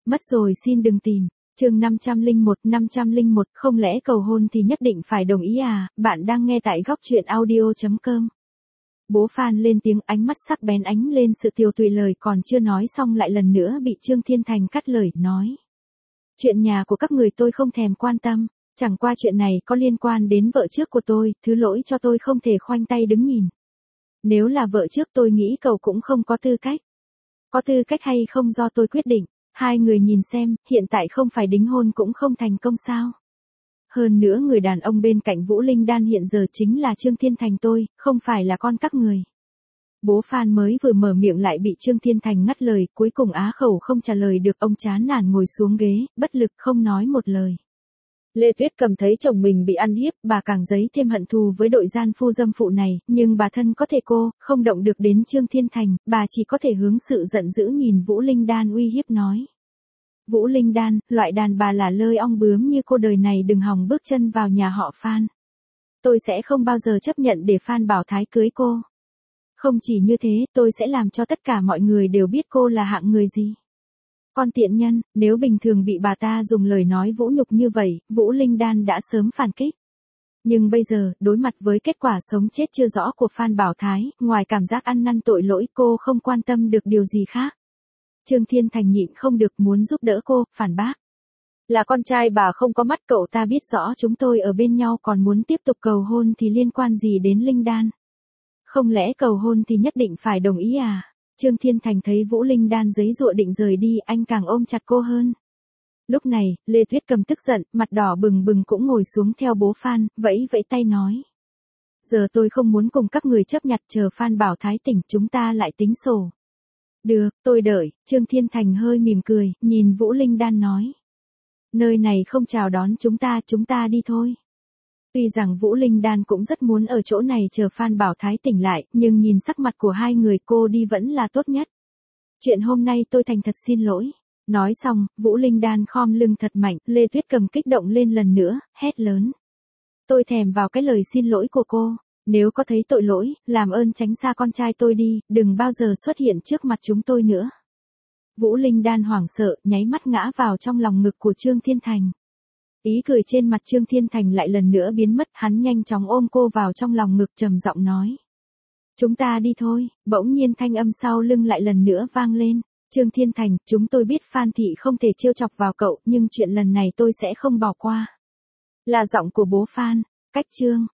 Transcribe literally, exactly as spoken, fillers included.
Mất rồi xin đừng tìm. Chương năm trăm lẻ một, năm trăm lẻ một, không lẽ cầu hôn thì nhất định phải đồng ý à? Bạn đang nghe tại góc truyện audio chấm com. Bố Phan lên tiếng, ánh mắt sắc bén ánh lên sự tiều tụy, lời còn chưa nói xong lại lần nữa bị Trương Thiên Thành cắt lời, nói. Chuyện nhà của các người tôi không thèm quan tâm, chẳng qua chuyện này có liên quan đến vợ trước của tôi, thứ lỗi cho tôi không thể khoanh tay đứng nhìn. Nếu là vợ trước tôi nghĩ cậu cũng không có tư cách. Có tư cách hay không do tôi quyết định, hai người nhìn xem, hiện tại không phải đính hôn cũng không thành công sao. Hơn nữa người đàn ông bên cạnh Vũ Linh Đan hiện giờ chính là Trương Thiên Thành tôi, không phải là con các người. Bố Phan mới vừa mở miệng lại bị Trương Thiên Thành ngắt lời, cuối cùng á khẩu không trả lời được, ông chán nản ngồi xuống ghế, bất lực không nói một lời. Lê Tuyết Cầm thấy chồng mình bị ăn hiếp, bà càng dấy thêm hận thù với đội gian phu dâm phụ này, nhưng bà thân có thể cô, không động được đến Trương Thiên Thành, bà chỉ có thể hướng sự giận dữ nhìn Vũ Linh Đan uy hiếp nói. Vũ Linh Đan, loại đàn bà là lơi ong bướm như cô đời này đừng hòng bước chân vào nhà họ Phan. Tôi sẽ không bao giờ chấp nhận để Phan Bảo Thái cưới cô. Không chỉ như thế, tôi sẽ làm cho tất cả mọi người đều biết cô là hạng người gì. Con tiện nhân, nếu bình thường bị bà ta dùng lời nói vũ nhục như vậy, Vũ Linh Đan đã sớm phản kích. Nhưng bây giờ, đối mặt với kết quả sống chết chưa rõ của Phan Bảo Thái, ngoài cảm giác ăn năn tội lỗi cô không quan tâm được điều gì khác. Trương Thiên Thành nhịn không được muốn giúp đỡ cô, phản bác. Là con trai bà không có mắt, cậu ta biết rõ chúng tôi ở bên nhau còn muốn tiếp tục cầu hôn thì liên quan gì đến Linh Đan? Không lẽ cầu hôn thì nhất định phải đồng ý à? Trương Thiên Thành thấy Vũ Linh Đan giấy giụa định rời đi, anh càng ôm chặt cô hơn. Lúc này, Lê Tuyết Cầm tức giận, mặt đỏ bừng bừng cũng ngồi xuống theo bố Phan, vẫy vẫy tay nói. Giờ tôi không muốn cùng các người chấp nhặt, chờ Phan Bảo Thái tỉnh chúng ta lại tính sổ. Được, tôi đợi. Trương Thiên Thành hơi mỉm cười, nhìn Vũ Linh Đan nói. Nơi này không chào đón chúng ta, chúng ta đi thôi. Tuy rằng Vũ Linh Đan cũng rất muốn ở chỗ này chờ Phan Bảo Thái tỉnh lại, nhưng nhìn sắc mặt của hai người cô đi vẫn là tốt nhất. Chuyện hôm nay tôi thành thật xin lỗi. Nói xong, Vũ Linh Đan khom lưng thật mạnh, Lê Tuyết Cầm kích động lên lần nữa, hét lớn. Tôi thèm vào cái lời xin lỗi của cô. Nếu có thấy tội lỗi, làm ơn tránh xa con trai tôi đi, đừng bao giờ xuất hiện trước mặt chúng tôi nữa. Vũ Linh Đan hoảng sợ, nháy mắt ngã vào trong lòng ngực của Trương Thiên Thành. Ý cười trên mặt Trương Thiên Thành lại lần nữa biến mất, hắn nhanh chóng ôm cô vào trong lòng ngực trầm giọng nói. Chúng ta đi thôi, bỗng nhiên thanh âm sau lưng lại lần nữa vang lên. Trương Thiên Thành, chúng tôi biết Phan Thị không thể trêu chọc vào cậu, nhưng chuyện lần này tôi sẽ không bỏ qua. Là giọng của bố Phan, cách Trương.